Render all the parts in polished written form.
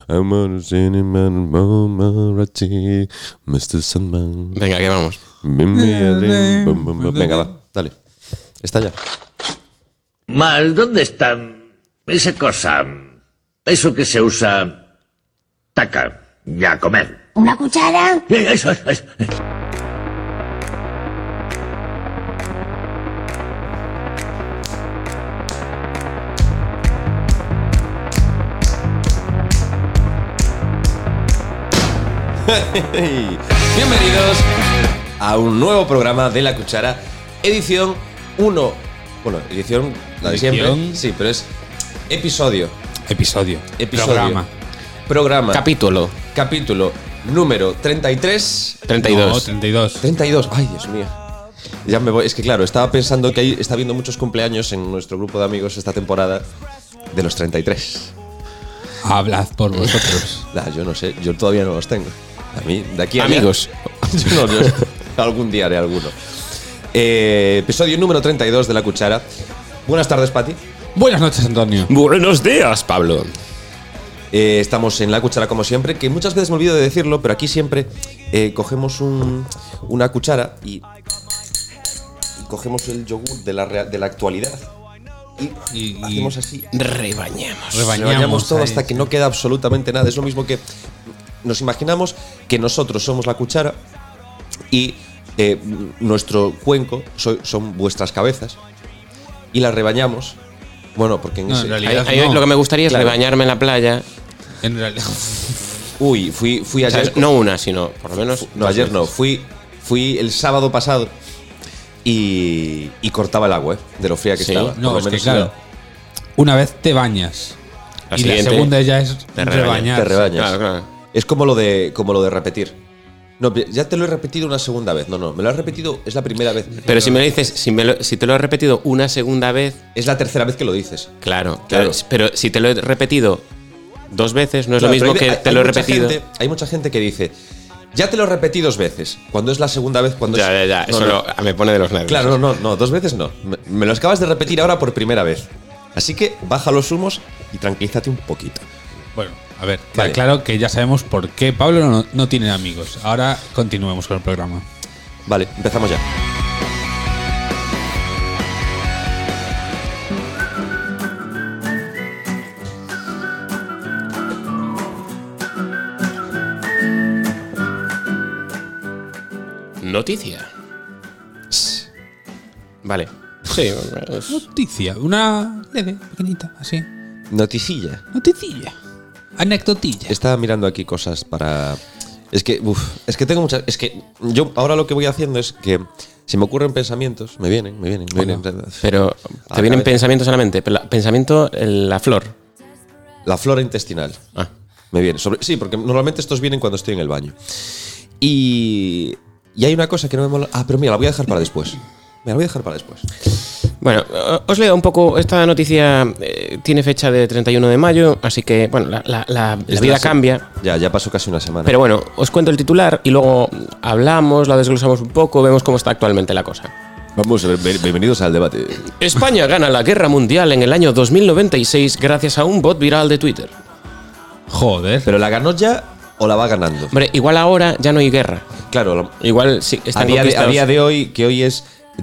I'm on a cinnamon Marachi, Mr. Sandman. Venga, que vamos. Venga, va, dale. Está ya. Mal, ¿dónde está esa cosa? Eso que se usa... Taca, ya comer. ¿Una cuchara? Eso. Bienvenidos a un nuevo programa de La Cuchara, edición 1. Bueno, edición la de siempre. Sí, pero es episodio. Programa. Capítulo. Número 33. 32. No, 32. 32. Ay, Dios mío. Ya me voy. Es que claro, estaba pensando que está habiendo muchos cumpleaños en nuestro grupo de amigos esta temporada de los 33. Hablad por vosotros. Yo no sé, yo todavía no los tengo. A mí, de aquí a Amigos. Yo algún día haré alguno. Episodio número 32 de La Cuchara. Buenas tardes, Pati. Buenas noches, Antonio. Buenos días, Pablo. Estamos en La Cuchara como siempre, que muchas veces me olvido de decirlo, pero aquí siempre cogemos una cuchara y cogemos el yogur de la actualidad y hacemos así. Rebañamos todo hasta que no queda absolutamente nada. Es lo mismo que nos imaginamos que nosotros somos la cuchara y nuestro cuenco son vuestras cabezas y las rebañamos. Bueno, porque en realidad Ahí lo que me gustaría es rebañarme en la playa. En realidad. Uy, fui O sea, ayer. no una, sino por lo menos. No, ayer no. Fui el sábado pasado y cortaba el agua, de lo fría que Sí. estaba. No, Por es lo que menos claro, una vez te bañas La y siguiente la segunda ya es te rebañas. rebañar. te rebañas. Claro. Es como lo de repetir. No, ya te lo he repetido una segunda vez. No, me lo has repetido, es la primera vez. Pero si me dices, si te lo he repetido una segunda vez, Es la tercera vez que lo dices. claro. Claro. Pero si te lo he repetido 2 veces, no es Claro, lo mismo pero que te lo he repetido. Hay mucha gente que dice, ya te lo repetí 2 veces. Cuando es la segunda vez, cuando Ya. es. No, Eso no. me pone de los nervios. Claro, no, 2 veces no. Me lo acabas de repetir ahora por primera vez. Así que baja los humos y tranquilízate un poquito. Bueno, a ver, queda Vale. claro que ya sabemos por qué Pablo no tiene amigos. Ahora continuemos con el programa. Vale, empezamos ya. Noticia. Vale. Sí. Noticia, una leve, pequeñita, así. Noticilla. Noticilla. Anecdotilla. Estaba mirando aquí cosas para. Es que tengo muchas. Es que yo ahora lo que voy haciendo es que si me ocurren pensamientos, me vienen. Pero A te la vienen cabeza. pensamientos a la mente. Pero pensamiento, la flor. La flora intestinal. Ah. Me viene. Sí, porque normalmente estos vienen cuando estoy en el baño. Y hay una cosa que no me mola. Ah, pero mira, la voy a dejar para después. Bueno, os leo un poco. Esta noticia tiene fecha de 31 de mayo, así que, bueno, la vida cambia. Ya pasó casi una semana. Pero bueno, os cuento el titular y luego hablamos, la desglosamos un poco, vemos cómo está actualmente la cosa. Vamos, bienvenidos al debate. España gana la guerra mundial en el año 2096 gracias a un bot viral de Twitter. Joder. ¿Pero la ganó ya o la va ganando? Hombre, igual ahora ya no hay guerra. Claro, Igual sí, a están día conquistados. de hoy, que hoy es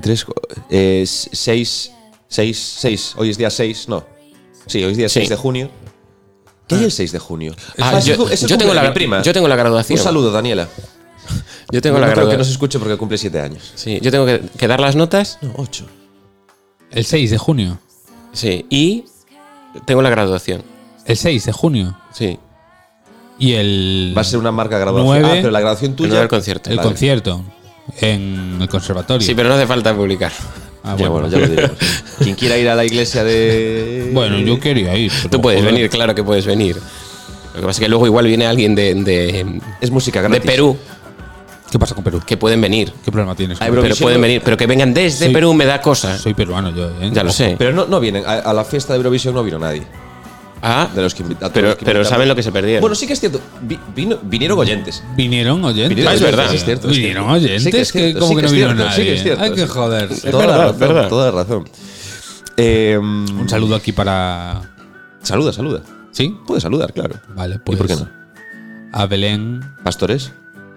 6. Hoy es día 6, no. Sí, hoy es día 6 Sí. de junio. ¿Qué hay el 6 de junio? Ah, ese yo es tengo cumple de la mi prima. Yo tengo la graduación. Un saludo, Daniela. Yo tengo No la creo que graduación. no se escuche porque cumple 7 años. Sí, yo tengo que dar las notas. No, 8. El 6 de junio. Sí, y tengo la graduación. El 6 de junio. Sí. Y el. Va a ser una marca graduación. 9, pero la graduación tuya. no el concierto. el Vale. concierto. En el conservatorio. Sí, pero no hace falta publicar. Ah, Ya, bueno, ya lo diremos. Quien quiera ir a la iglesia de. Bueno, yo quería ir. pero Tú puedes joder. venir, claro que puedes venir. Lo que pasa es que luego igual viene alguien de Es música gratis. Perú ¿Qué pasa con Perú? que pueden venir. ¿Qué problema tienes? Ay, con bro, Pero Perú? pueden venir. Pero que vengan desde Soy- Perú me da cosa. Soy peruano yo, ¿eh? Ya lo sé. Pero no vienen. A la fiesta de Eurovisión no vino nadie. Ah, De los que invita- a todos pero, los que pero invitamos. saben lo que se perdieron. Bueno, sí que es cierto. Vinieron oyentes. Vinieron oyentes. Vinieron es verdad. Sí, es cierto. Vinieron Sí oyentes. que es que cierto, como sí que que no es vino cierto, nadie. sí que es cierto, Hay que sí. joderse. Toda la verdad, razón, verdad. toda la razón. Un saludo aquí para. Saluda. ¿Sí? Puedes saludar, claro. Vale, pues. ¿Y por qué no? A Belén. ¿Pastores?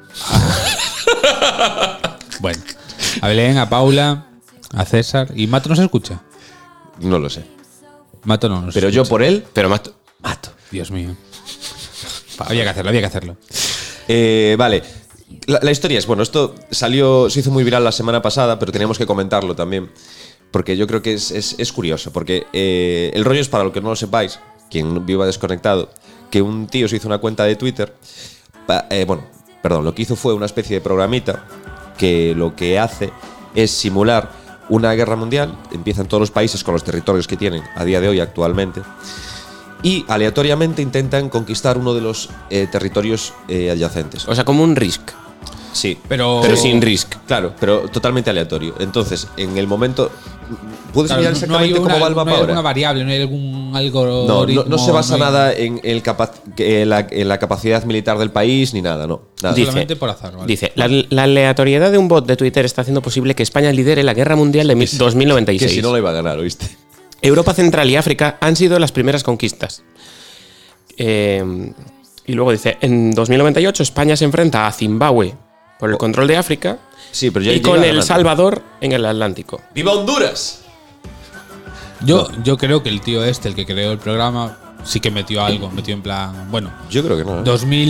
Bueno. A Belén, a Paula, a César. ¿Y Mato no se escucha? No lo sé. Mato no nos Pero yo escucha. por él. Pero mato. Dios mío. Había que hacerlo. Vale. La historia es, bueno, esto se hizo muy viral la semana pasada, pero teníamos que comentarlo también. Porque yo creo que es curioso. Porque el rollo es, para lo que no lo sepáis, quien viva desconectado, que un tío se hizo una cuenta de Twitter. Lo que hizo fue una especie de programita que lo que hace es simular una guerra mundial. Empiezan todos los países con los territorios que tienen a día de hoy actualmente. Y aleatoriamente intentan conquistar uno de los territorios adyacentes. O sea, como un Risk. Sí, Pero sin Risk. claro, pero totalmente aleatorio. Entonces, en el momento. ¿Puedes claro, mirar exactamente cómo va el mapa no hay ahora? alguna variable, no hay algún algoritmo. No se basa no hay- nada en la capacidad militar del país ni nada, no. Nada. Dice- Solamente por azar, ¿vale? Dice, la aleatoriedad de un bot de Twitter está haciendo posible que España lidere la guerra mundial de 2096. Que si no la iba a ganar, ¿oíste? Europa Central y África han sido las primeras conquistas. Y luego dice, en 2098 España se enfrenta a Zimbabue por el control de África Sí, pero ya y llega con El ganando. Salvador en el Atlántico. ¡Viva Honduras! Yo creo que el tío el que creó el programa, sí que metió algo. Metió en plan. Bueno, Yo creo que no.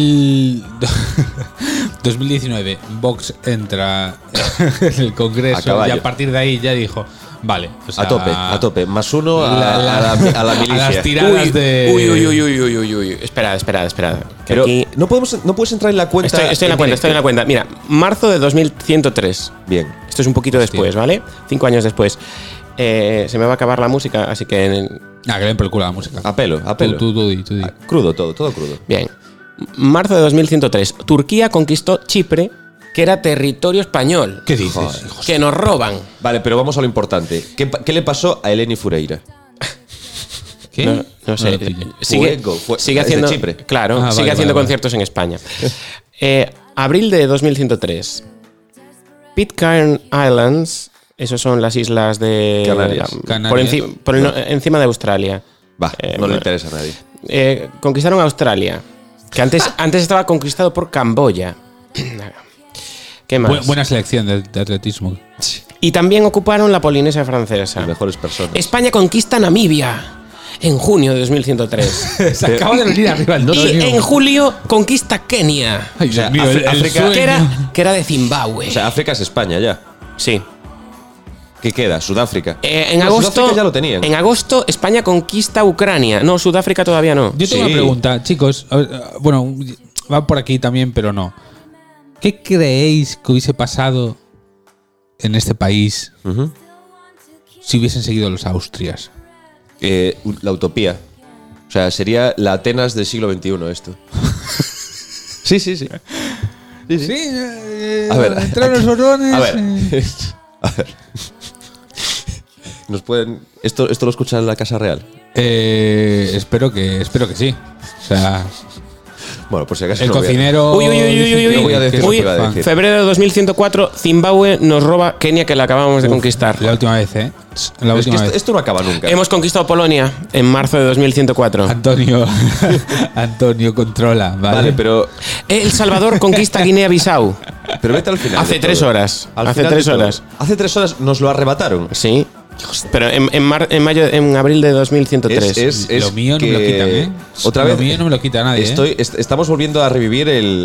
2019, Vox entra en el Congreso A caballo. y a partir de ahí ya dijo. Vale, o sea, A tope. Más uno a la a milicia. las tiradas de. Uy. Espera. Que Pero aquí- no puedes entrar en la cuenta. Estoy en la cuenta. Mira, marzo de 2103. Bien. Esto es un poquito después, ¿vale? 5 años después. Se me va a acabar la música, así que. Ah, que le den por el culo a la música. A pelo. Tú di. Crudo todo crudo. Bien. Marzo de 2103. Turquía conquistó Chipre, que era territorio español. ¿Qué dices? Joder. hijos? Que nos roban. Vale, pero vamos a lo importante. ¿Qué le pasó a Eleni Fureira? ¿Qué? No sé. lo pillo. Sigue es de haciendo. Chipre. Claro, Ah, sigue vale, haciendo vale. conciertos en España. Abril de 2103. Pitcairn Islands. Esos son las islas de. Canarias. Canarias. Encima de Australia. Va, no le interesa a nadie. Conquistaron Australia. Que antes estaba conquistado por Camboya. ¿Qué más? Buena selección de atletismo. Y también ocuparon la Polinesia Francesa. Las mejores personas. España conquista Namibia en junio de 2103. Se acaba de venir arriba el Y en julio conquista Kenia, Ay, O sea, Dios mío, el África- sueño. que era de Zimbabue. O sea, África es España ya. Sí. ¿Qué queda? Sudáfrica. En No, agosto Sudáfrica ya lo tenían. En agosto España conquista Ucrania. No, Sudáfrica todavía no. Yo tengo Sí. una pregunta, chicos. A ver, bueno, va por aquí también, pero no. ¿Qué creéis que hubiese pasado en este país Ujú. si hubiesen seguido los Austrias? La utopía. O sea, sería la Atenas del siglo XXI esto. Sí. Sí, A ver, entraron los orones. A ver. A ver. ¿Nos pueden. ¿Esto lo escuchan en la Casa Real? Espero que sí. O sea, Bueno, por si acaso. el no voy a- cocinero. Uy. No voy a decir lo que iba a decir. Febrero de 2104, Zimbabue nos roba Kenia, que la acabamos de conquistar. La última vez, ¿eh? La Es que última vez. esto no acaba nunca. Hemos conquistado Polonia en marzo de 2104. Antonio controla, ¿vale? Vale, pero El Salvador conquista Guinea-Bissau. vete al final. Hace de 3 todo. horas. Al Hace final 3 de todo. horas. Hace 3 horas nos lo arrebataron. Sí. Pero en abril de 2103. Lo mío no me lo quitan, ¿eh? Otra Lo vez. mío no me lo quita nadie, ¿eh? Estamos volviendo a revivir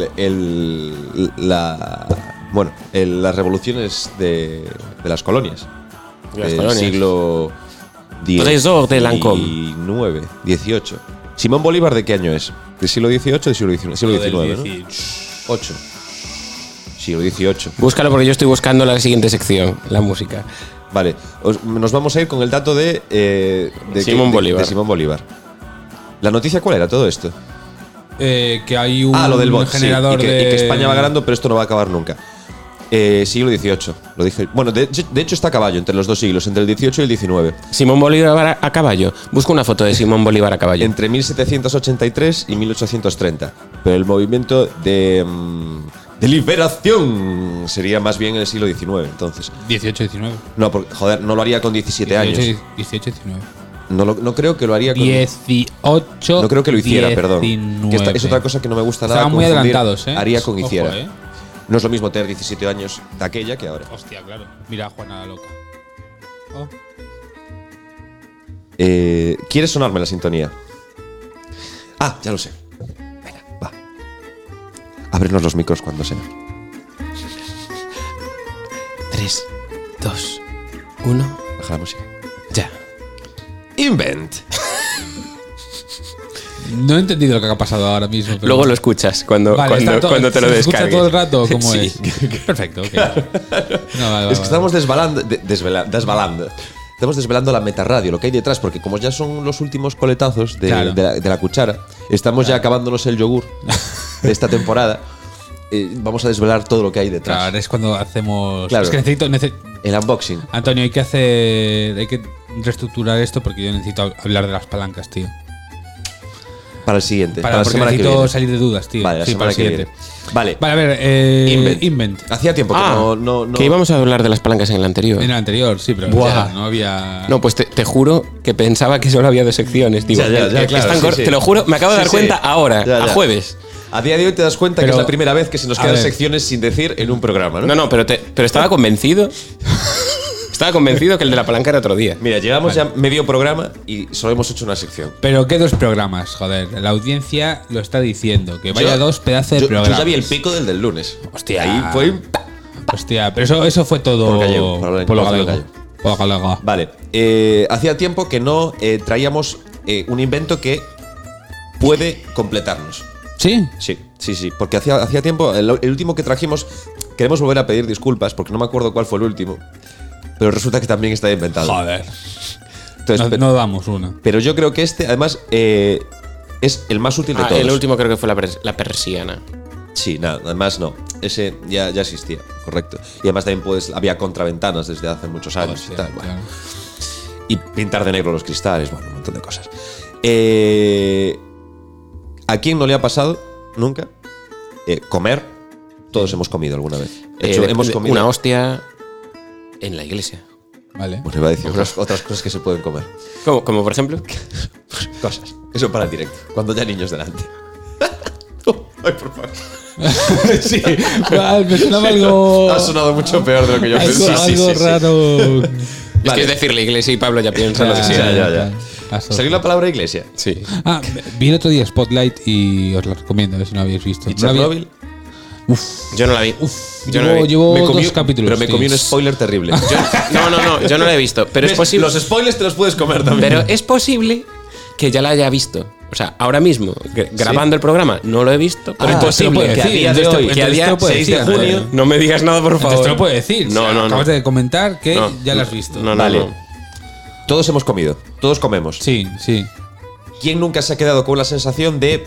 las revoluciones de las colonias. De las del colonias. siglo Trésor de Lancôme. 18. Simón Bolívar, ¿de qué año es? ¿Del siglo XVIII o del siglo XIX? Siglo XIX, ¿no? 8. Siglo XVIII. Búscalo porque yo estoy buscando la siguiente sección, la música. Vale, nos vamos a ir con el dato de Simón Bolívar. de Simón Bolívar. ¿La noticia cuál era todo esto? Que hay un Lo del bot, sí, generador y que de. España va ganando, pero esto no va a acabar nunca. Siglo XVIII, lo dije. Bueno, de hecho está a caballo entre los dos siglos, entre el XVIII y el XIX. Simón Bolívar a caballo. Busco una foto de Simón Bolívar a caballo. Entre 1783 y 1830. Pero el movimiento de liberación sería más bien en el siglo XIX, entonces. 18, 19. No, porque, joder, no lo haría con 17 años. 18, 19. No creo que lo haría con. 18. No creo que lo hiciera, 19. perdón. Que es otra cosa que no me gusta nada. Estaban muy confundir. adelantados, ¿eh? Haría con Ojo, hiciera. ¿eh? No es lo mismo tener 17 años de aquella que ahora. Hostia, claro. Mira a Juana la loca. Oh. ¿Quieres sonarme la sintonía? Ah, ya lo sé. Venga, va. Ábrenos los micros cuando sea. 3, 2, 1. Baja la música. Ya. Invent. No he entendido lo que ha pasado ahora mismo. Pero Luego lo escuchas cuando, Vale, cuando, está todo- cuando te lo ¿se escucha descargues. todo el rato cómo Sí. es? Perfecto, ok. No, vale, Es que estamos desvelando Estamos desvelando la metarradio, lo que hay detrás, porque como ya son los últimos coletazos Claro. de la cuchara, estamos ya acabándonos el yogur de esta temporada. Vamos a desvelar todo lo que hay detrás. Claro, es cuando hacemos. Claro. Es que necesito. El unboxing. Antonio, hay que reestructurar esto porque yo necesito hablar de las palancas, tío. Para el siguiente. Para la porque semana que necesito viene. salir de dudas, tío. Vale, la Sí, semana para el que siguiente. viene. Vale. Vale, a ver, Invent. Invent. Hacía tiempo que no. Que íbamos a hablar de las palancas en el anterior. En el anterior, sí, pero Buah. ya no había. No, pues te juro que pensaba que solo había 2 secciones. Digo, Ya, claro, están sí. Te lo juro, me acabo de Sí, dar sí. cuenta ahora, Ya. a jueves. A día de hoy te das cuenta que Pero- es la primera vez que se nos a quedan ver. secciones sin decir en un programa, ¿no? No, pero estaba convencido. Estaba convencido que el de la palanca era otro día. Mira, llevamos ya medio programa y solo hemos hecho una sección. Pero qué 2 programas, joder. La audiencia lo está diciendo. Que vaya Yo- 2 pedazos de Yo programas. ya vi el pico del lunes. Hostia. Ahí fue. Hostia, pero eso fue todo. Por gallego, por lo por gallego. gallego. Por lo gallego. Vale. Hacía tiempo que no traíamos un invento que puede completarnos. ¿Sí? Sí. Porque hacía tiempo. El último que trajimos. Queremos volver a pedir disculpas porque no me acuerdo cuál fue el último. Pero resulta que también está inventado. Joder. Entonces, No damos una. pero yo creo que este, además, es el más útil de todos. El último creo que fue la persiana. Sí, nada, además no. Ese ya existía, correcto. Y además también había contraventanas desde hace muchos años y Hostia, tal. Bueno. claro. Y pintar de negro los cristales, bueno, un montón de cosas. ¿A quién no le ha pasado nunca comer? Todos hemos comido alguna vez. De hecho, hemos comido una hostia en la iglesia. Vale. Bueno, iba a decir otras cosas que se pueden comer. Como por ejemplo. Cosas. Eso para el directo. Cuando ya hay niños delante. Ay, por favor. Sí. Me sonaba algo. Ha sonado mucho peor de lo que yo pensé. Algo raro. Es que es decir, la iglesia y Pablo ya piensan lo que sea. Ya. ¿Salió la palabra iglesia? Sí. Vi el otro día Spotlight y os la recomiendo, a ver si no habéis visto. ¿Y No la vi- Chernobyl? Yo no la vi. Yo no la vi. Llevo Me 2 comí- capítulos. Pero me tío. comí un spoiler terrible. No, yo no la he visto. Pero es ¿Ves? posible. Los spoilers te los puedes comer también. Pero es posible que ya la haya visto. O sea, ahora mismo, grabando el programa, no lo he visto. Pero es te lo posible puedo que a decir, día de entonces hoy, te- que a entonces día te lo puedo 6 decir, de junio, Andrea. no me digas nada, por favor. Entonces te lo puedo decir. No, no. Acabas de comentar que No. ya la has visto. No, Vale. no. Todos hemos comido. Todos comemos. Sí. ¿Quién nunca se ha quedado con la sensación de.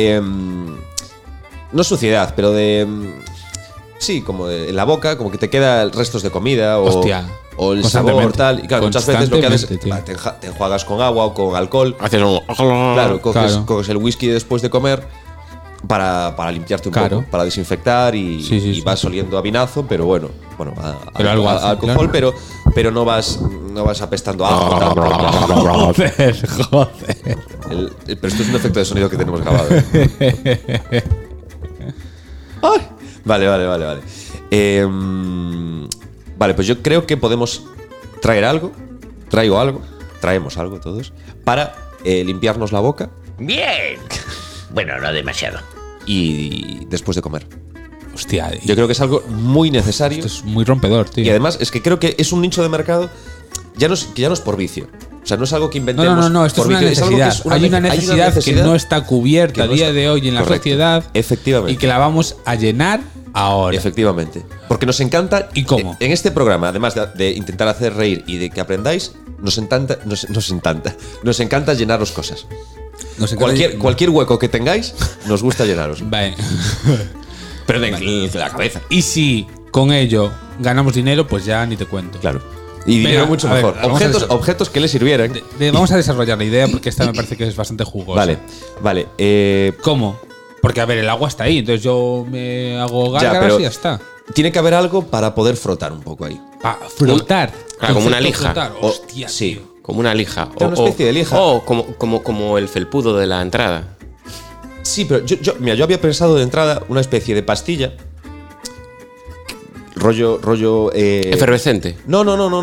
No suciedad, pero de. Sí, como en la boca, como que te quedan restos de comida o, Hostia. o el sabor Constantemente. tal. Y claro, muchas veces lo que haces Constantemente, te enjuagas con agua o con alcohol. Haces un. Claro, Claro. coges el whisky después de comer para limpiarte un Claro. poco, para desinfectar y vas oliendo a vinazo, pero bueno, Pero algo hace, alcohol, claro. pero no vas apestando a ajo. tal. Joder. Pero esto es un efecto de sonido que tenemos grabado. Ay. Vale. Vale, pues yo creo que podemos traemos algo todos, para limpiarnos la boca Bien. Bueno, no demasiado. y después de comer. Hostia. Yo creo que es algo muy necesario. Esto es muy rompedor, tío. Y además es que creo que es un nicho de mercado que ya no es por vicio. O sea, no es algo que inventemos. No, esto es por una vicio, algo que necesidad. es Hay una necesidad que no está cubierta que a no día está- de hoy en la Correcto. sociedad. Efectivamente. Y que la vamos a llenar ahora. Efectivamente. Porque nos encanta. ¿Y cómo? En este programa, además de intentar hacer reír y de que aprendáis, nos encanta llenaros cosas. Nos encanta- Cualquier hueco que tengáis, nos gusta llenaros. Vale. Pero de la cabeza. Y si con ello ganamos dinero, pues ya ni te cuento. Claro. Y Venga, dinero mucho a ver, mejor. vamos a Objetos que le sirvieran. Vamos a desarrollar la idea porque esta me parece que es bastante jugosa. Vale. ¿Cómo? Porque, a ver, el agua está ahí, entonces yo me hago gárgaras pero- y ya está. Tiene que haber algo para poder frotar un poco ahí. Frotar. Claro, como una Concepto lija. frotar. O- Hostia, sí. tío. Como una lija. Era una especie de lija. O como el felpudo de la entrada. Sí, pero yo había pensado de entrada una especie de pastilla. Rollo. Efervescente. No.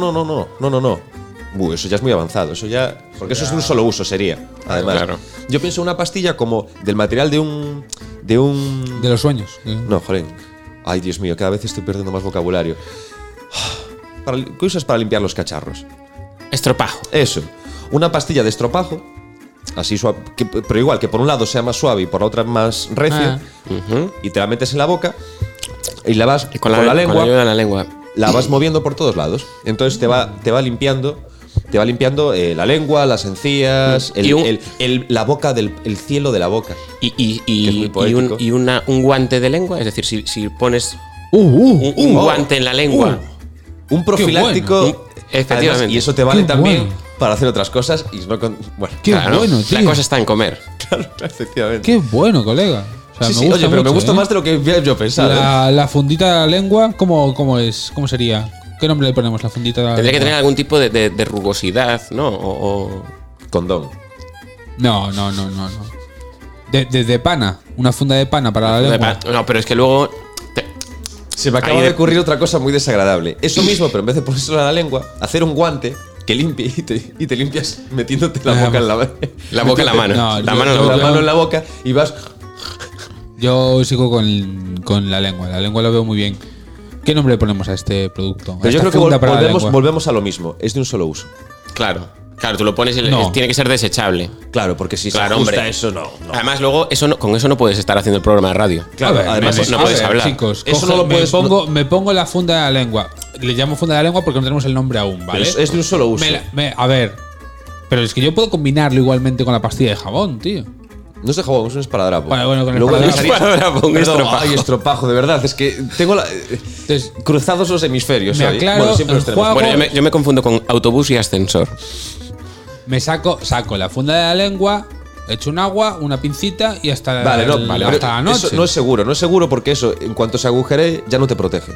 Eso ya es muy avanzado. Eso ya. Porque eso es de un solo uso, sería. Además. Claro. Yo pienso una pastilla como del material de un. De los sueños. No, joder. Ay, Dios mío, cada vez estoy perdiendo más vocabulario. ¿Qué usas para limpiar los cacharros? Estropajo. Eso. Una pastilla de estropajo. Así suave. Pero igual, que por un lado sea más suave y por la otra más recia. Y te la metes en la boca. Y la vas Y con la lengua. Con la ayuda de la lengua. La vas moviendo por todos lados. Entonces te va limpiando. Te va limpiando la lengua, las encías, la boca el cielo de la boca. Y un guante de lengua. Es decir, si pones un guante en la lengua. Un profiláctico. Bueno. Efectivamente. Además, y eso te vale Qué también bueno. para hacer otras cosas. Y no bueno, Qué Claro, bueno, tío. la cosa está en comer. claro, efectivamente. Qué bueno, colega. O sea, Sí, me sí, gusta oye, pero me mucho, gusta más de lo que yo pensaba. La fundita de la lengua, ¿cómo es? ¿Cómo sería? ¿Qué nombre le ponemos la fundita de la Tendría que lengua? tener algún tipo de rugosidad, ¿no? Condón. No. De pana. Una funda de pana para la lengua. No, pero es que luego. Se me acaba de ocurrir otra cosa muy desagradable. Eso mismo, pero en vez de ponérselo a la lengua, hacer un guante que limpie y te limpias metiéndote la boca en La boca en la mano. No, la yo- mano en la yo- boca. la mano en la boca y vas. Yo sigo con la lengua. La lengua lo veo muy bien. ¿Qué nombre le ponemos a este producto? Pero yo creo que funda para la lengua. volvemos a lo mismo. Es de un solo uso. Claro, tú lo pones y No. tiene que ser desechable. Claro, porque si Claro, se ajusta hombre. eso, no. Además, luego con eso no puedes estar haciendo el programa de radio. Claro, A ver, además no puedes hablar. Chicos, Eso no lo puedes- me pongo la funda de la lengua. Le llamo funda de la lengua porque no tenemos el nombre aún, ¿vale? Pero es de un solo uso. A ver. Pero es que yo puedo combinarlo igualmente con la pastilla de jabón, tío. No es de jabón, es un esparadrapo. Bueno, con el Luego esparadrapo. pensarías- Un Perdón, estropajo. ay, estropajo, de verdad. Es que tengo Entonces, cruzados los hemisferios. Me hoy. aclaro, Bueno, siempre los el tenemos. juego- Bueno, yo me confundo con autobús y ascensor. me saco la funda de la lengua, echo un agua, una pincita y hasta, Vale, no, hasta pero la noche. eso no es seguro porque eso, en cuanto se agujere, ya no te protege.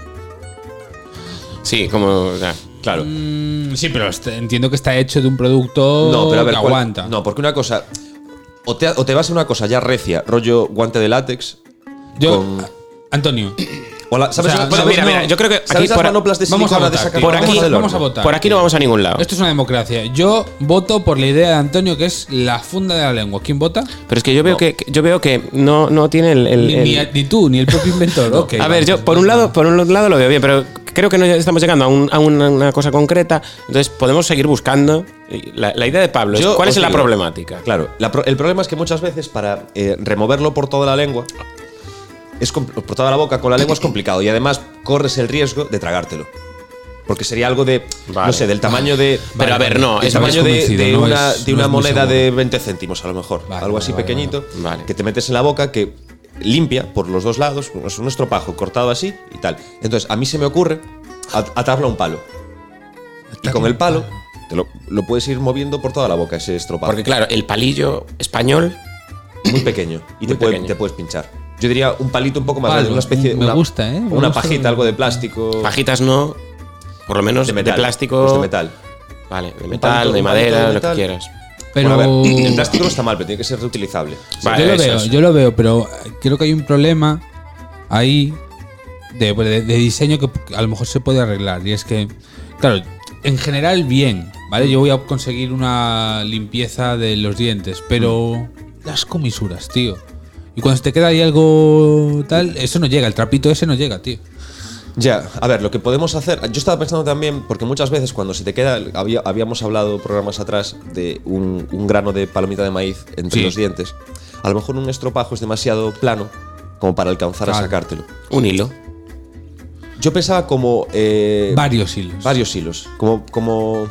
Sí, como. Claro. Sí, pero entiendo que está hecho de un producto No, pero a ver, que aguanta. No, porque una cosa. O te vas a una cosa ya recia, rollo guante de látex. Yo, con- Antonio, Hola, ¿sabes? O sea, ¿sabes- mira, yo creo que ¿sabes aquí las por- manoplas de vamos a silicona de votar, sacar tío. Por la aquí- cosa del vamos a horno? votar. Por aquí no vamos a ningún lado. esto es una democracia. Yo voto por la idea de Antonio, que es la funda de la lengua. ¿Quién vota? Pero es que yo veo que no tiene Ni tú, ni el propio inventor. Ok, A ver, vamos, yo por un lado lo veo bien, pero creo que no estamos llegando a una cosa concreta. Entonces podemos seguir buscando. Y La idea de Pablo es Yo ¿cuál os es la digo, problemática? Claro, el problema es que muchas veces para removerlo por toda la lengua, por toda la boca con la lengua es complicado y además corres el riesgo de tragártelo. Porque sería algo de, Vale. no sé, del tamaño de. Pero a ver, no, el es tamaño de, convencido, de no una, es- de no una es muy moneda seguro. de 20 céntimos, a lo mejor. Vale, algo así vale, pequeñito, vale. que te metes en la boca, que limpia por los dos lados, es un estropajo cortado así y tal. Entonces, a mí se me ocurre atarlo a un palo. Y con el palo te lo puedes ir moviendo por toda la boca, ese estropajo. Porque claro, el palillo español. Muy pequeño y Muy pequeño. te puedes pinchar. Yo diría un palito un poco más Palo, grande, una especie de. me gusta, ¿eh? Me Una gusta pajita, lo- algo de plástico. Pajitas no. Por lo menos de metal. plástico. Pues de metal. Vale, de Un metal, palito- de un madera, palito de lo que metal. quieras. Pero Bueno, a ver, el plástico no está mal, pero tiene que ser reutilizable. Vale, eso es. yo lo veo, pero creo que hay un problema ahí de diseño que a lo mejor se puede arreglar. Y es que, claro, en general bien, ¿vale? Yo voy a conseguir una limpieza de los dientes, pero las comisuras, tío. Y cuando se te queda ahí algo tal, eso no llega, el trapito ese no llega, tío. Ya, a ver, lo que podemos hacer. Yo estaba pensando también, porque muchas veces cuando se te queda. Habíamos hablado programas atrás de un grano de palomita de maíz entre Sí. los dientes. A lo mejor un estropajo es demasiado plano como para alcanzar a Claro. sacártelo. Un hilo. Yo pensaba como. Varios hilos. Varios hilos. Como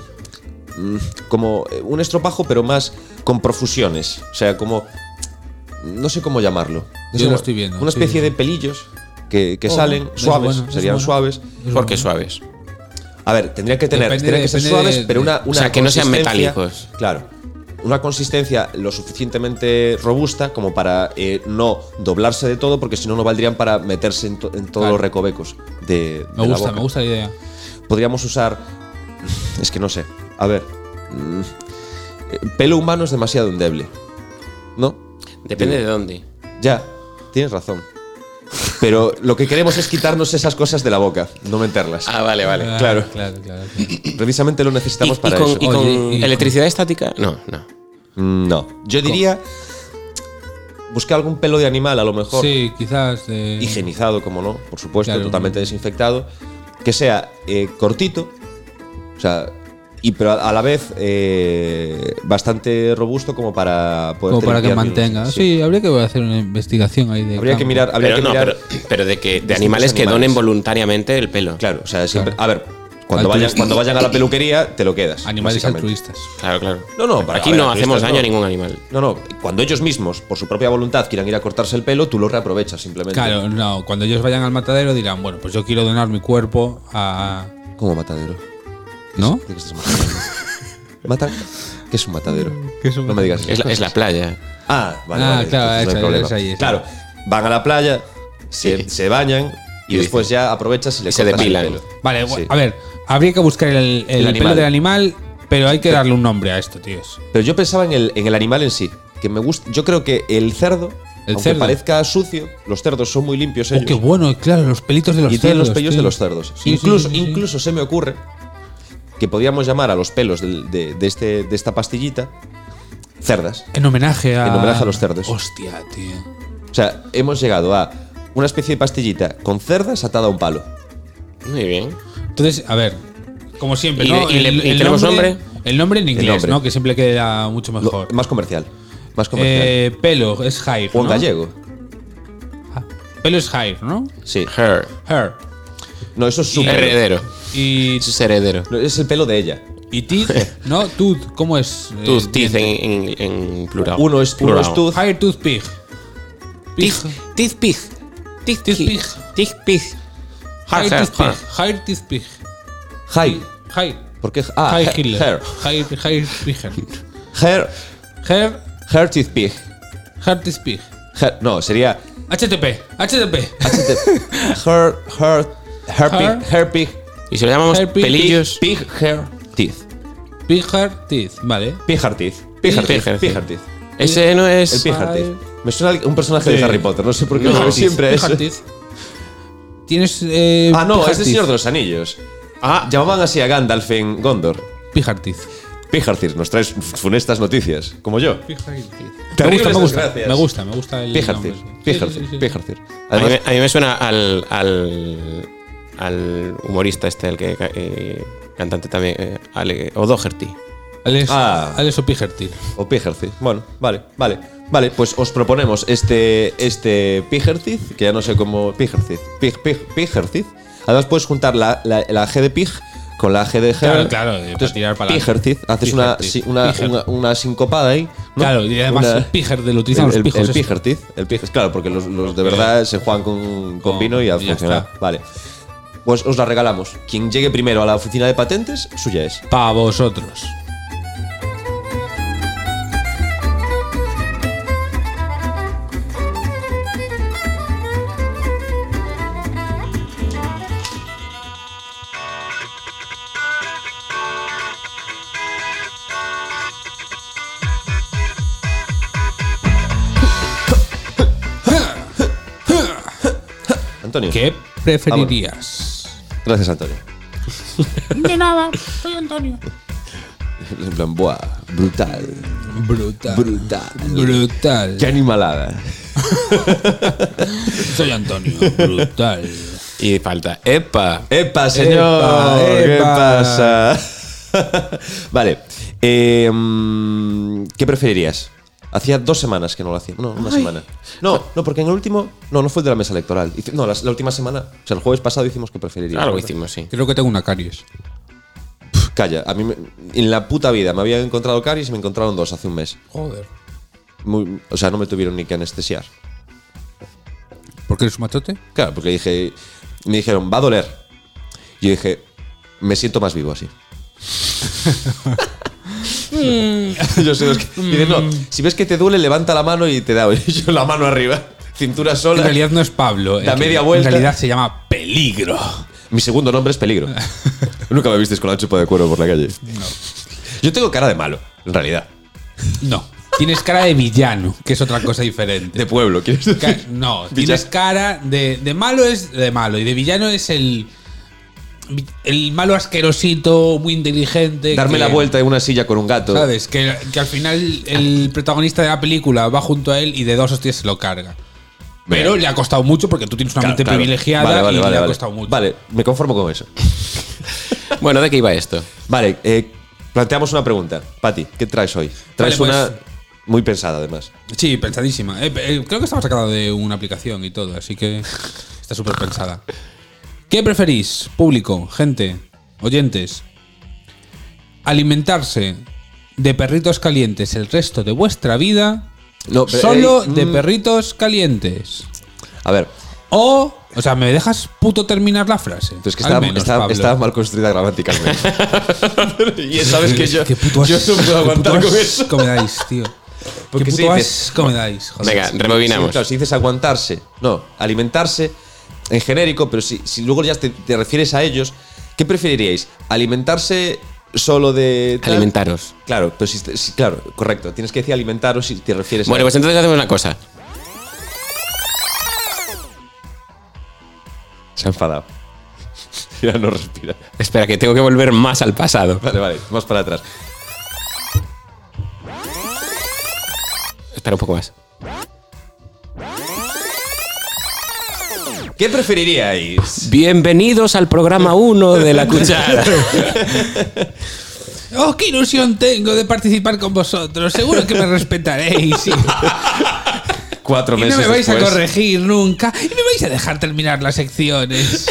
un estropajo, pero más con profusiones. O sea, como. No sé cómo llamarlo. No sé Yo lo cómo- estoy viendo, Una sí, especie sí. de pelillos que Oh, salen eso es suaves, bueno, eso es serían bueno. suaves. ¿Por qué suaves? A ver, tendrían que ser Depende suaves, de- pero una O sea, que no sean consistencia- metálicos. Claro. Una consistencia lo suficientemente robusta como para no doblarse de todo, porque si no, no valdrían para meterse en todos Claro. los recovecos de la boca. Me gusta la idea. Podríamos usar. Es que no sé. A ver. Pelo humano es demasiado endeble. ¿No? Depende de dónde. Ya, tienes razón. Pero lo que queremos es quitarnos esas cosas de la boca, no meterlas. Ah, vale. Claro. Claro. Precisamente lo necesitamos para con, eso. ¿Y con Oye, y electricidad estática? No. No. Yo diría. Buscar algún pelo de animal, a lo mejor. Sí, quizás. Higienizado, como no, por supuesto, Claro. totalmente desinfectado. Que sea cortito. O sea. Pero a la vez bastante robusto como para poder. Como para que limpiar bien. mantenga. Sí, habría que hacer una investigación ahí de. Habría que campo. mirar. Pero de distintos animales que animales. donen voluntariamente el pelo. Claro, o sea, siempre. Claro. A ver, cuando Altruistas. vayan a la peluquería, te lo quedas. Animales básicamente. altruistas. Claro. No, Aquí a ver, no hacemos altruistas daño no. a ningún animal. No, cuando ellos mismos, por su propia voluntad, quieran ir a cortarse el pelo, tú lo reaprovechas simplemente. Claro, no. Cuando ellos vayan al matadero dirán, bueno, pues yo quiero donar mi cuerpo a. Como matadero. ¿No? ¿De qué estás hablando? ¿Matan? ¿Qué es un matadero? ¿Qué es un No me digas Es esas la cosas. playa. Ah, vale. Ah, vale, claro, entonces no hay esa- problema. esa ahí, esa. Claro, van a la playa, se bañan y Y después ya aprovechas y le y se cortas depilan. el pelo. Vale, Sí. a ver, habría que buscar el pelo animal. del animal, pero hay que darle un nombre a esto, tíos. Pero yo pensaba en el animal en sí. Que me gusta. Yo creo que el cerdo, El aunque cerdo. parezca sucio, los cerdos son muy limpios Oh, ellos. qué bueno, claro, los pelitos de los y cerdos. tienen los pellos tío. de los cerdos. Sí, incluso, sí, sí, sí. incluso se me ocurre que podríamos llamar a los pelos de esta pastillita cerdas. En homenaje a los cerdos. Hostia, tío. O sea, hemos llegado a una especie de pastillita con cerdas atada a un palo. Muy bien. Entonces, a ver, como siempre, ¿Y ¿no? le- y tenemos nombre? El nombre en inglés, nombre. ¿no? Que siempre queda mucho mejor. Más comercial. Más comercial. Pelo es hair, o en ¿no? gallego. Pelo es hair, ¿no? Sí. Her. Hair. No, eso es su pelo. Heredero. Y, Eso es heredero. No, es el pelo de ella. y teeth, ¿no? Tooth, ¿cómo es? Tus teeth diente. en plural. Uno es Plural. tooth. Hair tooth pig. Pig. Teeth pig. Teeth pig. Teeth pig. Hair tooth pig. Hair tooth pig. High. Hair. ¿Por qué? Hair Hitler. Hair. Hair pigger. Hair. Hair. Hair teeth pig. Hair tooth pig. No, sería HTTP. hair pig. Y si lo llamamos Hair pig. pelillos. Pig hair teeth. Pig hair teeth. Vale. Pig hair teeth. Pig hair teeth. Pig Pig hair hair teeth. Ese no El es. Pig hair teeth. Me suena un personaje Sí. de Harry Potter. No sé por qué No, lo veo teeth. siempre a Pig eso. hair teeth. Tienes. Ah, no, pig es de hair Señor de teeth. los Anillos. Ah, Llamaban así a Gandalf en Gondor. Pig hair teeth. Pig hair teeth. Nos traes funestas noticias, como yo. Pig hair teeth. Terribles Me gusta. desgracias. Me gusta el Pig hair nombre, teeth. sí. Pig Sí, hair sí, teeth. sí, Pig sí. hair teeth. a mí, Además, a mí me suena al humorista este, el que cantante también, O'Doherty. Alex o Pig hair teeth. o Pig hair teeth. Bueno, vale, pues os proponemos este Pig hair teeth, que ya no sé cómo. Pig hair teeth. Pig hair teeth. Además, puedes juntar la G de pig con la G de hair. Claro, para tirar para Pig hair teeth. Haces Pig una, hair teeth. sí, una, Pig hair. una sincopada ahí. ¿no? Claro, y además Una- el pig hair lo utilizan los pijos. el esto. Pig hair teeth. El pig, claro, porque los de verdad se juegan con vino y a y ya funcionar. está. Vale. Pues os la regalamos. Quien llegue primero a la oficina de patentes, suya es. Para vosotros. Antonio. ¿Qué preferirías? Gracias, Antonio. De nada, soy Antonio. En plan, buah, brutal. Brutal. Qué animalada. Soy Antonio. Brutal. Y falta. ¡Epa! ¡Epa, señor! Epa, ¿Qué epa. pasa? Vale. ¿Qué preferirías? Hacía 2 semanas que no lo hacía. No, una semana. No, porque en el último. No fue el de la mesa electoral. No, la última semana. O sea, el jueves pasado hicimos que preferirías. Algo ¿verdad? hicimos, sí. Creo que tengo una caries. Calla, a mí en la puta vida me habían encontrado caries y me encontraron 2 hace un mes. Joder. O sea, no me tuvieron ni que anestesiar. ¿Por qué eres un machote? Claro, porque me dijeron, va a doler. Y yo dije, me siento más vivo así. Yo soy los que dicen, no, si ves que te duele, levanta la mano y te da. Y yo la mano arriba, cintura sola. En realidad no es Pablo. Da que media vuelta. En realidad se llama Peligro. Mi segundo nombre es Peligro. Nunca me visteis con la chupa de cuero por la calle. Yo tengo cara de malo, en realidad. No. Tienes cara de villano, que es otra cosa diferente. De pueblo, ¿quieres decir? No, tienes cara de malo es de malo y de villano es el malo asquerosito, muy inteligente. Darme la vuelta en una silla con un gato. ¿Sabes? Que al final el protagonista de la película va junto a él y de 2 hostias se lo carga. Pero le ha costado mucho porque tú tienes una mente privilegiada y le ha costado mucho. Vale, me conformo con eso. Bueno, ¿de qué iba esto? Vale, planteamos una pregunta. Pati, ¿qué traes hoy? Traes Vale, una pues- muy pensada, además. Sí, pensadísima. Creo que estaba sacado de una aplicación y todo, así que está súper pensada. ¿Qué preferís, público, gente, oyentes? ¿Alimentarse de perritos calientes el resto de vuestra vida? No, pero, Solo de perritos calientes. A ver, O sea, ¿me dejas puto terminar la frase? es que Al menos, Pablo. está mal construida gramaticalmente. Y sabes que yo Qué puto no puedo aguantar con eso. asco me dais, tío. Porque Qué si puto dices- asco me dais, joder. Venga, rebobinamos. Claro, si dices aguantarse, no, alimentarse en genérico, pero si luego ya te refieres a ellos, ¿qué preferiríais? ¿Alimentarse solo de tal? Alimentaros. Claro, pero claro, correcto. Tienes que decir alimentaros si te refieres Bueno, a. pues entonces hacemos una cosa. Se ha enfadado. Ya no respira. Espera, que tengo que volver más al pasado. Vale, vamos para atrás. Espera un poco más. ¿Qué preferiríais? Bienvenidos al programa 1 de La Cuchara. ¡Oh, qué ilusión tengo de participar con vosotros! Seguro que me respetaréis y 4 no meses me vais después. a corregir nunca y me vais a dejar terminar las secciones.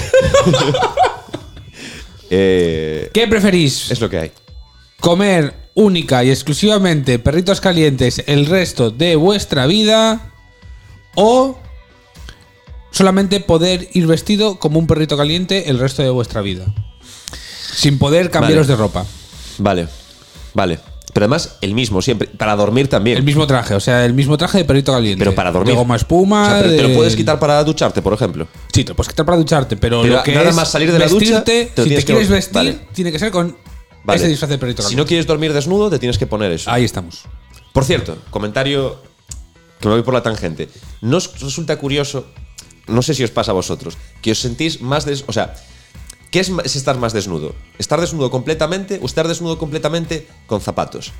¿Qué preferís? Es lo que hay. ¿Comer única y exclusivamente perritos calientes el resto de vuestra vida o solamente poder ir vestido como un perrito caliente el resto de vuestra vida? Sin poder cambiaros Vale. de ropa. Vale. Pero además, el mismo siempre. Para dormir también. El mismo traje, o sea, el mismo traje de perrito caliente. Pero para dormir. De goma espuma. O sea, pero te lo de- puedes quitar para ducharte, por ejemplo. Sí, te lo puedes quitar para ducharte, pero Pero lo que nada es más salir de la ducha, vestirte, te lo si tienes te que- quieres vestir, vale. tiene que ser con Vale. ese disfraz de perrito Si caliente. no quieres dormir desnudo, te tienes que poner eso. Ahí estamos. Por cierto, comentario que me voy por la tangente. ¿No os resulta curioso? No sé si os pasa a vosotros. Que os sentís más o sea, ¿qué es estar más desnudo? ¿Estar desnudo completamente o estar desnudo completamente con zapatos?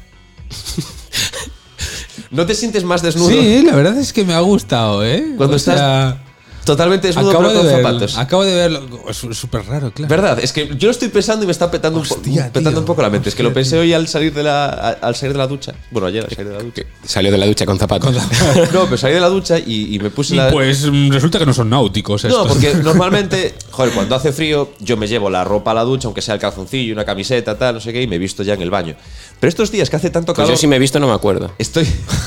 ¿No te sientes más desnudo Sí, la verdad es que me ha gustado, ¿eh? cuando O sea, estás totalmente desnudo acabo pero de con verlo, zapatos? acabo de verlo. Es súper raro, claro. ¿Verdad? Es que yo lo estoy pensando y me está petando, Hostia, petando tío. un poco la mente. Es que lo Hostia, pensé hoy al salir de la ducha. Bueno, ayer al salir de la ducha. Salió de la ducha con zapatos. No, pero salí de la ducha y me puse Y la. pues resulta que no son náuticos estos. No, porque normalmente, joder, cuando hace frío, yo me llevo la ropa a la ducha, aunque sea el calzoncillo, una camiseta, tal, no sé qué, y me he visto ya en el baño. Pero estos días que hace tanto Pues calor, yo si me he visto no me acuerdo. estoy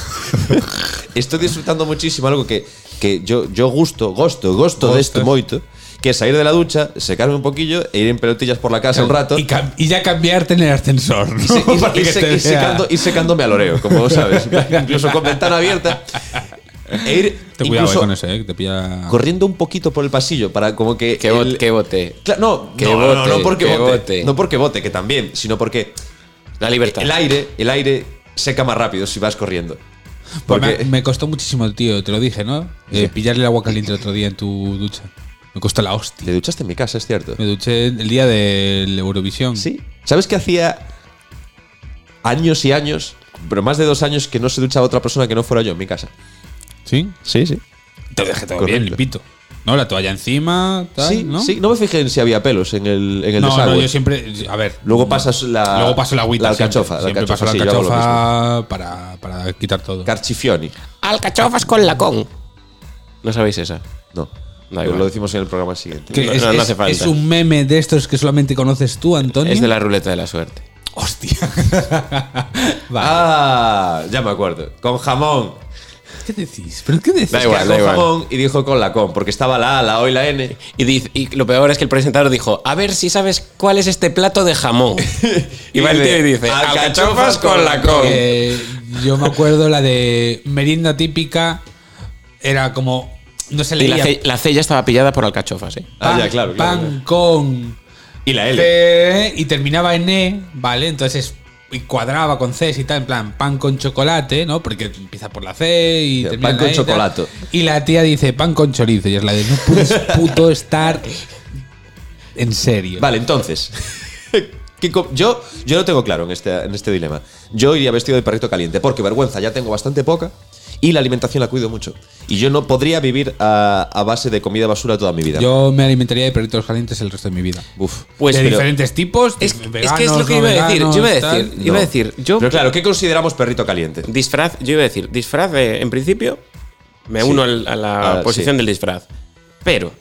disfrutando muchísimo algo que yo gosto de esto moito, que es salir de la ducha, secarme un poquillo e ir en pelotillas por la casa un rato. Y ya cambiarte en el ascensor, ¿no? Para que te vea. Ir secándome al oreo, como sabes. Incluso con ventana abierta. E ir Ten cuidado incluso con eso, que te pilla. corriendo un poquito por el pasillo para como que. Que bote. No, Que no, bote, no porque que bote. bote. No porque bote, que también, sino porque La libertad. el aire seca más rápido si vas corriendo. Pues Porque me costó muchísimo, tío, te lo dije, ¿no? Pillarle el agua caliente el otro día en tu ducha. Me costó la hostia. te duchaste en mi casa, es cierto. Me duché el día del Eurovisión. Sí. ¿Sabes que hacía años y años, pero más de 2 años que no se duchaba otra persona que no fuera yo en mi casa? ¿Sí? Sí. Te dejé todo Correcto. bien, limpito. ¿No? La toalla encima, tal, Sí, ¿no? sí. No me fijé en si había pelos en el No, desagüe. no, yo siempre. A ver. Luego pasas la. Luego paso la agüita. La alcachofa. Siempre paso la sí, yo hago lo mismo. alcachofa para quitar todo. Carchifioni. Alcachofas con lacón. ¿No sabéis esa? No. Da Pero igual. lo decimos en el programa siguiente. Que No, es, no es- hace falta. es un meme de estos que solamente conoces tú, Antonio. Es de la ruleta de la suerte. Hostia. Vale. Ah, ya me acuerdo. Con jamón. ¿Qué decís? ¿Pero qué decís? Da igual, Con jamón y dijo con la con, porque estaba la A, la O y la N. Y lo peor es que el presentador dijo: a ver si sabes cuál es este plato de jamón. Y va el tío y dice: alcachofas con lacón. Yo me acuerdo la de merienda típica. Era como. No se Y leía. la C ya estaba pillada por alcachofas, ¿eh? Ah, ya, claro. Pan con. Y la L. T, y terminaba en E, ¿vale? Entonces y cuadraba con C y tal, en plan pan con chocolate, ¿no? Porque empieza por la C y termina pan en con la E y tal. chocolate. Y la tía dice pan con chorizo y es la de no puedes puto estar en serio. Vale, entonces. Yo lo tengo claro en este dilema. Yo iría vestido de perrito caliente porque vergüenza ya tengo bastante poca y la alimentación la cuido mucho. Y yo no podría vivir a base de comida basura toda mi vida. Yo me alimentaría de perritos calientes el resto de mi vida. Uf. Pues, de pero- diferentes tipos, Es que veganos, es lo que no iba a decir. veganos, Yo iba a tal. decir, iba a decir, yo Pero claro, ¿qué consideramos perrito caliente? disfraz, yo iba a decir, disfraz en principio me uno a la posición sí. del disfraz. Pero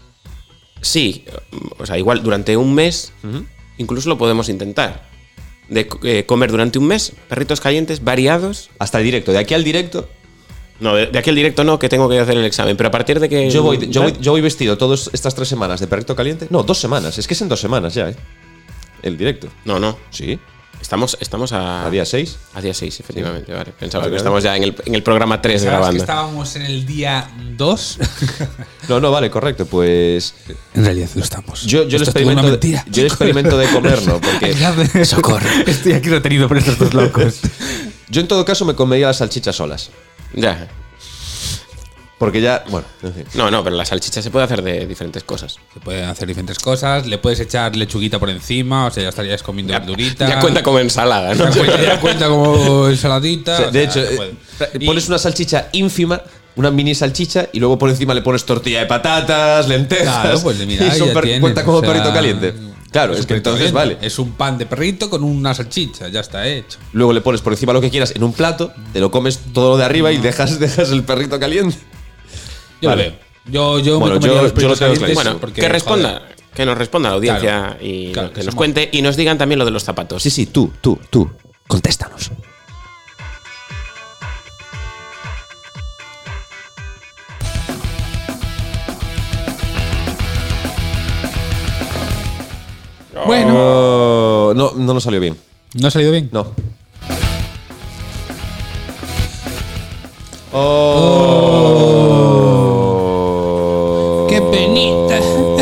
sí, o sea, igual durante un mes incluso lo podemos intentar. De comer durante un mes perritos calientes variados. Hasta el directo. De aquí al directo, No, de aquí al directo no, que tengo que hacer el examen. Pero a partir de que. yo voy vestido todas estas 3 semanas de perrito caliente. No, 2 semanas. Es que es en 2 semanas ya, ¿eh? El directo. No. Sí. Estamos a A día 6. A día 6, efectivamente. Vale. Pensaba Vale, que vale. estamos ya en el programa 3 ¿Sabes que grabando. estábamos en el día 2? No, vale, correcto. Pues. En realidad lo estamos. Yo el Esto es toda una experimento. mentira. Yo el experimento de comer, ¿no? Porque. Socorro. Estoy aquí retenido por estos dos locos. Yo en todo caso me comería las salchichas solas. Ya. Porque ya. Bueno, en fin. No, pero la salchicha se puede hacer de diferentes cosas. Se pueden hacer diferentes cosas. Le puedes echar lechuguita por encima. O sea, ya estarías comiendo verdurita. Ya cuenta como ensalada, ¿no? Ya cuenta como ensaladita. O sea, o de sea, hecho, se puede. pones una salchicha ínfima, una mini salchicha, y luego por encima le pones tortilla de patatas, lentejas. Claro, pues mira, y eso ya tienes, cuenta como o sea, perrito caliente. Claro, es que perrito entonces caliente. vale. Es un pan de perrito con una salchicha. Ya está hecho. Luego le pones por encima lo que quieras en un plato, te lo comes todo lo de arriba y dejas el perrito caliente. Yo Vale. lo veo. Yo Bueno, me comería yo los perritos lo tengo calientes clarísimo. Bueno, porque, que responda. joder, Que nos responda la audiencia Claro, y claro, que que nos somos- cuente y nos digan también lo de los zapatos. Sí, tú. Contéstanos. Bueno, Oh, no nos salió bien. ¿no ha salido bien? No. Oh. ¡Qué penita!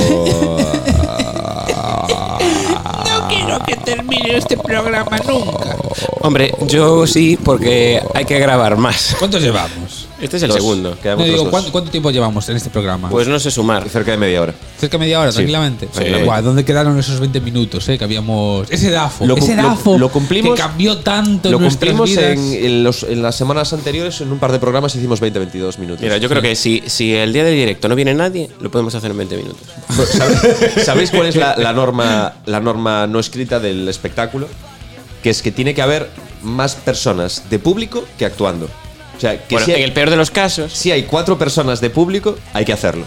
No quiero que termine este programa nunca. Hombre, yo sí, porque hay que grabar más. ¿Cuántos llevamos? Este es el Dos. segundo. Quedan No, otros digo, dos. ¿cuánto tiempo llevamos en este programa? Pues no sé sumar. Cerca de media hora. Cerca de media hora, tranquilamente. tranquilamente. Buah, ¿dónde quedaron esos 20 minutos? Que habíamos. Ese DAFO. Lo ese cum- lo- DAFO. lo cumplimos- Que cambió tanto Lo en nuestras cumplimos vidas. en las semanas anteriores, en un par de programas hicimos 20-22 minutos. Mira, yo creo que si el día del directo no viene nadie, lo podemos hacer en 20 minutos. ¿Sabéis cuál es la norma no escrita del espectáculo? Que es que tiene que haber más personas de público que actuando. O sea, que Bueno, si, en hay, el peor de los casos, si hay 4 personas de público, hay que hacerlo.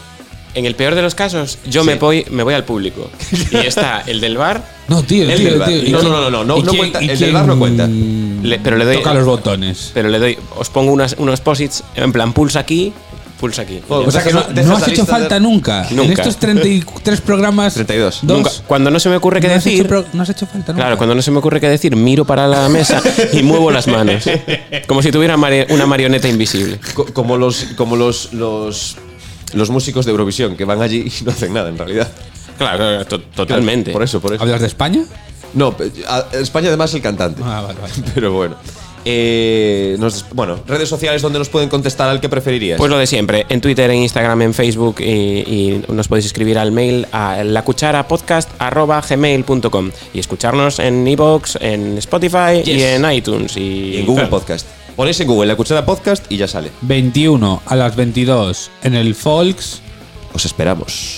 yo Sí. me voy al público. Y está el del bar, No, tío, El tío, del bar. tío. ¿Y No, quién- no y quién- cuenta, y el del quién bar no cuenta. pero le doy. Toca los botones. Pero le doy. Os pongo unos posits en plan pulsa aquí, pulsa aquí. Joder, O sea que no, dejas no la has hecho lista falta de- nunca. En Nunca. estos 33 programas. 32. dos, Nunca. Cuando no se me ocurre qué no has decir. hecho no has hecho falta nunca. Claro, cuando no se me ocurre qué decir, miro para la mesa y muevo las manos. Como si tuviera una marioneta invisible. Como los músicos de Eurovisión, que van allí y no hacen nada en realidad. Claro, totalmente. Por eso. ¿Hablas de España? No, España además es el cantante. Ah, vale, vale. Pero bueno. Bueno, redes sociales donde nos pueden contestar al que preferirías. Pues lo de siempre, en Twitter, en Instagram, en Facebook y nos podéis escribir al mail a lacucharapodcast@gmail.com y escucharnos en iVoox, en Spotify y en iTunes y en Google Podcast. Ponéis en Google La Cuchara Podcast y ya sale. 21 a las 22 en el Folks. Os esperamos.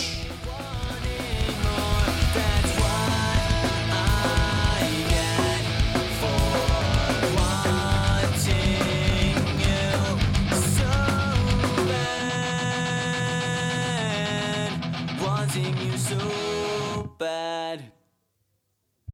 Wanting you so bad.